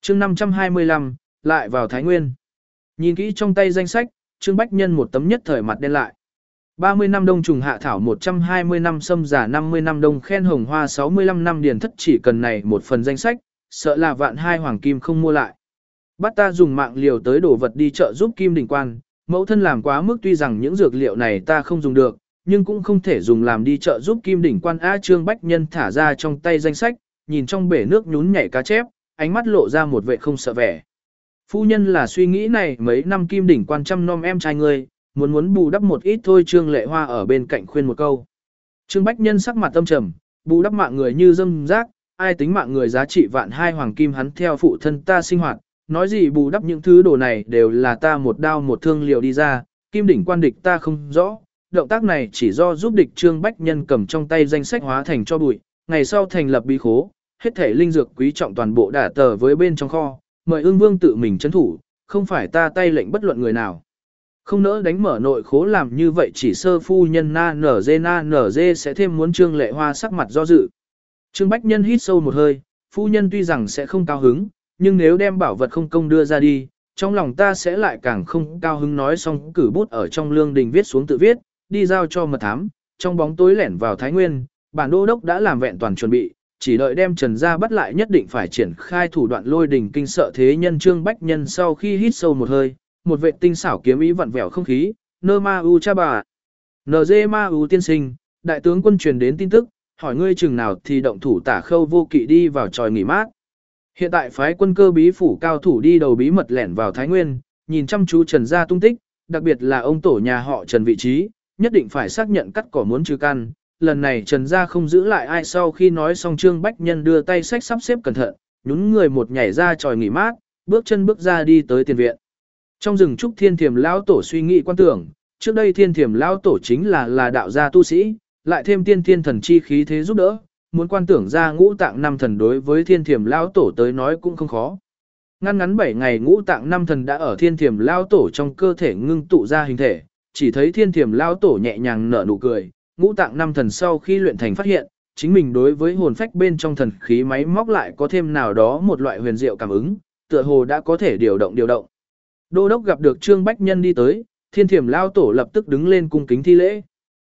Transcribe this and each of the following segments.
chương 525, lại vào Thái Nguyên. Nhìn kỹ trong tay danh sách, Trương Bách Nhân một tấm nhất thời mặt đen lại. 30 năm đông trùng hạ thảo 120 năm sâm giả 50 năm đông khen hồng hoa 65 năm điền thất chỉ cần này một phần danh sách, sợ là vạn hai hoàng kim không mua lại. Bắt ta dùng mạng liều tới đổ vật đi chợ giúp Kim Đình Quan, mẫu thân làm quá mức tuy rằng những dược liệu này ta không dùng được, nhưng cũng không thể dùng làm đi chợ giúp Kim Đỉnh Quan. Trương Bách Nhân thả ra trong tay danh sách, nhìn trong bể nước nhún nhảy cá chép, ánh mắt lộ ra một vẻ không sợ vẻ. Phu nhân là suy nghĩ này mấy năm Kim Đỉnh Quan chăm nom em trai ngươi, muốn bù đắp một ít thôi. Trương Lệ Hoa ở bên cạnh khuyên một câu. Trương Bách Nhân sắc mặt tâm trầm, bù đắp mạng người như dâm rác, ai tính mạng người giá trị vạn hai hoàng kim hắn theo phụ thân ta sinh hoạt, nói gì bù đắp những thứ đồ này đều là ta một đao một thương liều đi ra, Kim Đỉnh Quan địch ta không rõ, động tác này chỉ do giúp địch. Trương Bách Nhân cầm trong tay danh sách hóa thành cho bụi, ngày sau thành lập bí khố, hết thể linh dược quý trọng toàn bộ đả tờ với bên trong kho, mời Ưng Vương tự mình trấn thủ, không phải ta tay lệnh bất luận người nào. Không nỡ đánh mở nội khố làm như vậy chỉ sơ phu nhân na nở dê sẽ thêm muốn. Trương Lệ Hoa sắc mặt do dự. Trương Bách Nhân hít sâu một hơi, phu nhân tuy rằng sẽ không cao hứng, nhưng nếu đem bảo vật không công đưa ra đi, trong lòng ta sẽ lại càng không cao hứng. Nói xong cử bút ở trong lương đình viết xuống tự viết, đi giao cho mật thám, trong bóng tối lẻn vào Thái Nguyên, bản đô đốc đã làm vẹn toàn chuẩn bị, chỉ đợi đem Trần gia bắt lại nhất định phải triển khai thủ đoạn lôi đình kinh sợ thế nhân. Trương Bách Nhân sau khi hít sâu một hơi, một vệ tinh xảo kiếm ý vặn vẹo không khí, nơ ma u cha bà, NG ma u tiên sinh, đại tướng quân truyền đến tin tức, hỏi ngươi chừng nào thì động thủ Tả Khâu Vô Kỵ đi vào tròi nghỉ mát. Hiện tại phái quân cơ bí phủ cao thủ đi đầu bí mật lẻn vào Thái Nguyên, nhìn chăm chú Trần gia tung tích, đặc biệt là ông tổ nhà họ Trần vị trí, nhất định phải xác nhận cắt cỏ muốn trừ căn. Lần này Trần gia không giữ lại ai. Sau khi nói xong Trương Bách Nhân đưa tay sách sắp xếp cẩn thận, nhún người một nhảy ra tròi nghỉ mát, bước chân bước ra đi tới tiền viện. Trong rừng trúc Thiên Thiềm lão tổ suy nghĩ quan tưởng, trước đây Thiên Thiềm lão tổ chính là đạo gia tu sĩ, lại thêm tiên thiên thần chi khí thế giúp đỡ, muốn quan tưởng ra ngũ tạng năm thần đối với Thiên Thiềm lão tổ tới nói cũng không khó. Ngắn 7 ngày ngũ tạng năm thần đã ở Thiên Thiềm lão tổ trong cơ thể ngưng tụ ra hình thể, chỉ thấy Thiên Thiềm lão tổ nhẹ nhàng nở nụ cười. Ngũ tạng năm thần sau khi luyện thành phát hiện, chính mình đối với hồn phách bên trong thần khí máy móc lại có thêm nào đó một loại huyền diệu cảm ứng, tựa hồ đã có thể điều động. Đô đốc gặp được Trương Bách Nhân đi tới, Thiên Thiềm lão tổ lập tức đứng lên cung kính thi lễ.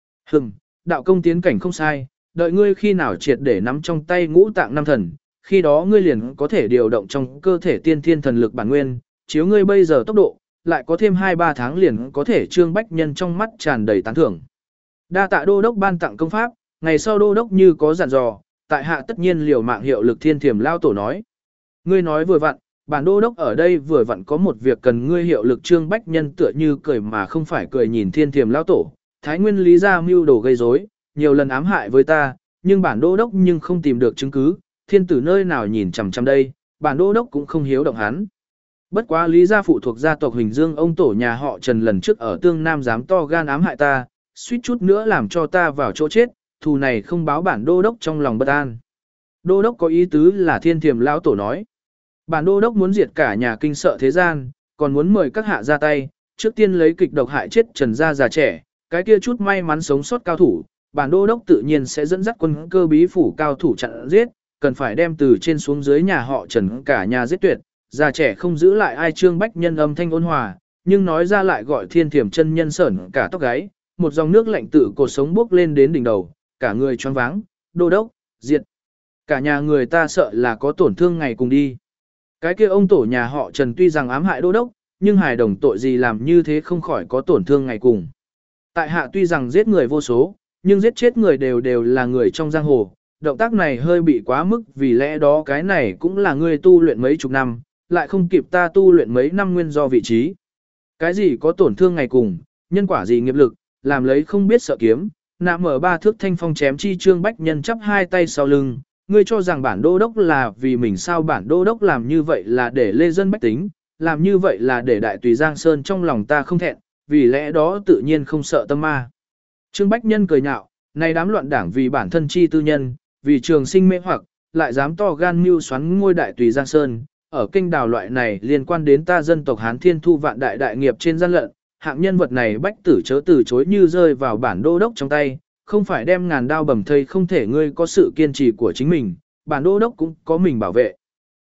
Đạo công tiến cảnh không sai, đợi ngươi khi nào triệt để nắm trong tay ngũ tạng năm thần, khi đó ngươi liền có thể điều động trong cơ thể tiên thiên thần lực bản nguyên, chiếu ngươi bây giờ tốc độ, lại có thêm 2-3 tháng liền có thể. Trương Bách Nhân trong mắt tràn đầy tán thưởng. Đa tạ đô đốc ban tặng công pháp, ngày sau đô đốc như có dặn dò, tại hạ tất nhiên liều mạng hiệu lực. Thiên Thiềm lão tổ nói. Ngươi nói vừa vặn, bản đô đốc ở đây vừa vặn có một việc cần ngươi hiệu lực. Trương Bách Nhân tựa như cười mà không phải cười nhìn Thiên Thiềm lão tổ. Thái Nguyên lý gia mưu đồ gây rối, nhiều lần ám hại với ta, nhưng bản đô đốc nhưng không tìm được chứng cứ, thiên tử nơi nào nhìn chằm chằm đây, bản đô đốc cũng không hiếu động hắn. Bất quá lý gia phụ thuộc gia tộc Huỳnh Dương, ông tổ nhà họ Trần lần trước ở Tương Nam dám to gan ám hại ta, suýt chút nữa làm cho ta vào chỗ chết, thù này không báo bản đô đốc trong lòng bất an. Đô đốc có ý tứ là Thiên Thiềm lão tổ nói. Bản đô đốc muốn diệt cả nhà kinh sợ thế gian, còn muốn mời các hạ ra tay, trước tiên lấy kịch độc hại chết Trần gia già trẻ, cái kia chút may mắn sống sót cao thủ, bản đô đốc tự nhiên sẽ dẫn dắt quân cơ bí phủ cao thủ chặn giết, cần phải đem từ trên xuống dưới nhà họ Trần cả nhà giết tuyệt, già trẻ không giữ lại ai. Trương Bách Nhân âm thanh ôn hòa, nhưng nói ra lại gọi Thiên Thiềm chân nhân sởn cả tóc gáy, một dòng nước lạnh tự cột sống bốc lên đến đỉnh đầu, cả người choáng váng. Đô đốc, diệt cả nhà người ta sợ là có tổn thương ngày cùng đi. Cái kia ông tổ nhà họ Trần tuy rằng ám hại đô đốc, nhưng hài đồng tội gì làm như thế không khỏi có tổn thương ngày cùng. Tại hạ tuy rằng giết người vô số, nhưng giết chết người đều là người trong giang hồ, động tác này hơi bị quá mức, vì lẽ đó cái này cũng là ngươi tu luyện mấy chục năm, lại không kịp ta tu luyện mấy năm nguyên do vị trí. Cái gì có tổn thương ngày cùng, nhân quả gì nghiệp lực, làm lấy không biết sợ kiếm, nạm mở 3 thước thanh phong chém chi. Trương Bách Nhân chắp hai tay sau lưng, ngươi cho rằng bản đô đốc là vì mình sao? Bản đô đốc làm như vậy là để lê dân bách tính, làm như vậy là để đại tùy Giang Sơn trong lòng ta không thẹn, vì lẽ đó tự nhiên không sợ tâm ma. Trương Bách Nhân cười nhạo, này đám loạn đảng vì bản thân chi tư nhân, vì trường sinh mê hoặc, lại dám to gan mưu xoắn ngôi đại tùy Giang Sơn, ở kênh đào loại này liên quan đến ta dân tộc Hán Thiên Thu vạn đại đại nghiệp trên gian lận, hạng nhân vật này bách tử chớ từ chối, như rơi vào bản đô đốc trong tay, không phải đem ngàn đao bầm thây không thể. Ngươi có sự kiên trì của chính mình, bản đô đốc cũng có mình bảo vệ.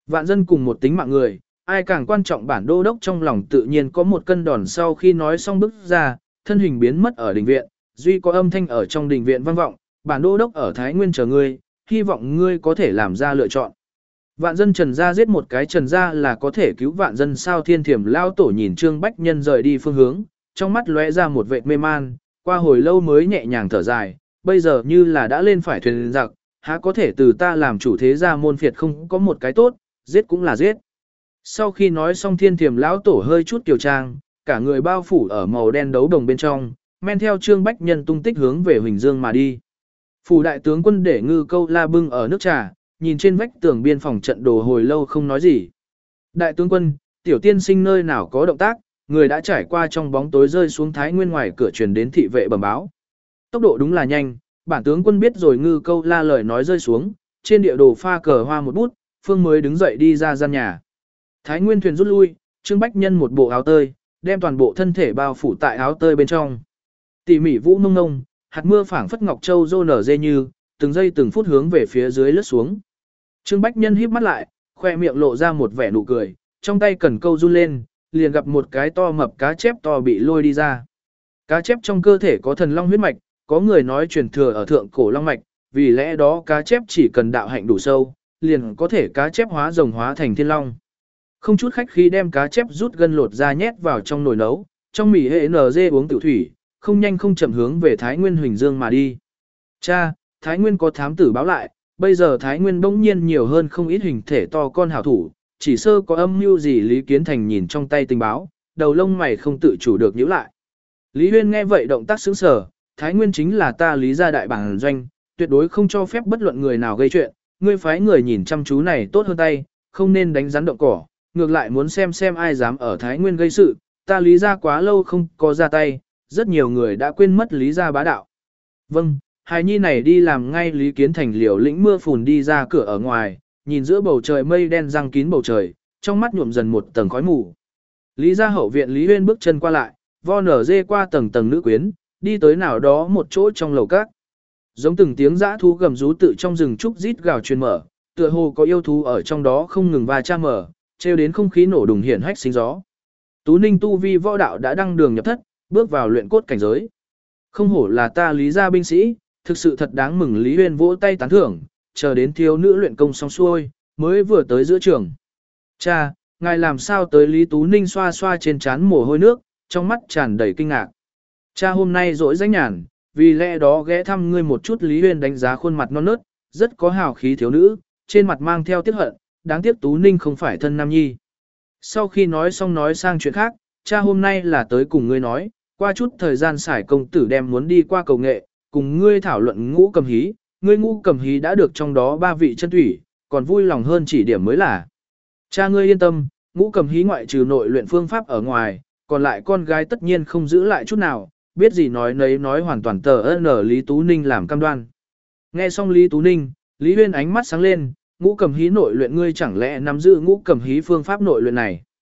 Vạn dân cùng một tính mạng người, ai càng quan trọng bản đô đốc trong lòng tự nhiên có một cân đòn sau khi nói xong bước ra, thân hình biến mất ở đình viện, duy có âm thanh ở trong đình viện vang vọng, bản đô đốc ở Thái Nguyên chờ ngươi, hy vọng ngươi có thể làm ra lựa chọn. Vạn dân Trần gia giết một cái Trần gia là có thể cứu vạn dân sao? Thiên Thiểm lao tổ nhìn Trương Bách Nhân rời đi phương hướng, trong mắt lóe ra một vệt mê man, qua hồi lâu mới nhẹ nhàng thở dài, bây giờ như là đã lên phải thuyền giặc, há có thể từ ta làm chủ thế gia môn phiệt không có một cái tốt, giết cũng là giết. Sau khi nói xong Thiên Thiểm lão tổ hơi chút kiều trang, cả người bao phủ ở màu đen đấu đồng bên trong, men theo Trương Bách Nhân tung tích hướng về Huỳnh Dương mà đi. Phủ đại tướng quân để Ngư Câu La bưng ở nước trà, nhìn trên vách tường biên phòng trận đồ hồi lâu không nói gì. Đại tướng quân, tiểu tiên sinh nơi nào có động tác, người đã trải qua trong bóng tối rơi xuống Thái Nguyên ngoài cửa truyền đến thị vệ bẩm báo. Tốc độ đúng là nhanh, bản tướng quân biết rồi. Ngư Câu La lời nói rơi xuống, trên địa đồ pha cờ hoa một bút, Phương mới đứng dậy đi ra gian nhà. Thái Nguyên thuyền rút lui, Trương Bách Nhân một bộ áo tơi, đem toàn bộ thân thể bao phủ tại áo tơi bên trong. Tỉ mỉ vũ nông nông, hạt mưa phảng phất ngọc châu rô nở dê như, từng giây từng phút hướng về phía dưới lướt xuống. Trương Bách Nhân híp mắt lại, khoe miệng lộ ra một vẻ nụ cười, trong tay cần câu run lên, liền gặp một cái to mập cá chép to bị lôi đi ra. Cá chép trong cơ thể có thần long huyết mạch, có người nói truyền thừa ở thượng cổ long mạch, vì lẽ đó cá chép chỉ cần đạo hạnh đủ sâu, liền có thể cá chép hóa rồng hóa thành thiên long. Không chút khách khí đem cá chép rút gân lột ra nhét vào trong nồi nấu, trong mì hệ NG uống tiểu thủy, không nhanh không chậm hướng về Thái Nguyên Huỳnh Dương mà đi. Cha, Thái Nguyên có thám tử báo lại, bây giờ Thái Nguyên bỗng nhiên nhiều hơn không ít hình thể to con hảo thủ, chỉ sơ có âm mưu gì? Lý Kiến Thành nhìn trong tay tình báo, đầu lông mày không tự chủ được nhíu lại. Lý Huyên nghe vậy động tác sững sờ, Thái Nguyên chính là ta Lý gia đại bản doanh, tuyệt đối không cho phép bất luận người nào gây chuyện, ngươi phái người nhìn chăm chú này tốt hơn tay, không nên đánh rắn động cỏ, ngược lại muốn xem ai dám ở Thái Nguyên gây sự, ta Lý gia quá lâu không có ra tay, rất nhiều người đã quên mất Lý gia bá đạo. Vâng, hài nhi này đi làm ngay. Lý Kiến Thành liều lĩnh mưa phùn đi ra cửa ở ngoài, nhìn giữa bầu trời mây đen răng kín bầu trời, trong mắt nhuộm dần một tầng khói mù. Lý gia hậu viện Lý Huyên bước chân qua lại, vo nở dê qua tầng tầng nữ quyến, đi tới nào đó một chỗ trong lầu các. Giống từng tiếng dã thú gầm rú tự trong rừng trúc rít gào truyền mở, tựa hồ có yêu thú ở trong đó không ngừng va chạm mở, trêu đến không khí nổ đùng hiển hách sinh gió. Tú Ninh tu vi võ đạo đã đăng đường nhập thất, bước vào luyện cốt cảnh giới. Không hổ là ta Lý gia binh sĩ, thực sự thật đáng mừng. Lý Huyên vỗ tay tán thưởng, chờ đến thiếu nữ luyện công xong xuôi, mới vừa tới giữa trường. Cha, ngài làm sao tới? Lý Tú Ninh xoa xoa trên trán mồ hôi nước, trong mắt tràn đầy kinh ngạc. Cha hôm nay rỗi rảnh nhàn, vì lẽ đó ghé thăm ngươi một chút. Lý Huyên đánh giá khuôn mặt non nớt, rất có hào khí thiếu nữ, trên mặt mang theo tiếc hận, đáng tiếc Tú Ninh không phải thân nam nhi. Sau khi nói xong nói sang chuyện khác, cha hôm nay là tới cùng ngươi nói, qua chút thời gian Sải công tử đem muốn đi qua cầu nghệ, cùng ngươi thảo luận ngũ cầm hí, ngươi ngũ cầm hí đã được trong đó 3 vị chân thủy, còn vui lòng hơn chỉ điểm mới là. Cha ngươi yên tâm, ngũ cầm hí ngoại trừ nội luyện phương pháp ở ngoài, còn lại con gái tất nhiên không giữ lại chút nào, biết gì nói nấy nói hoàn toàn tờ ơn. Lý Tú Ninh làm cam đoan. Nghe xong Lý Tú Ninh, Lý Huyên ánh mắt sáng lên, ngũ cầm hí nội luyện ngươi chẳng lẽ nắm giữ ngũ cầm hí phương pháp nội luyện này.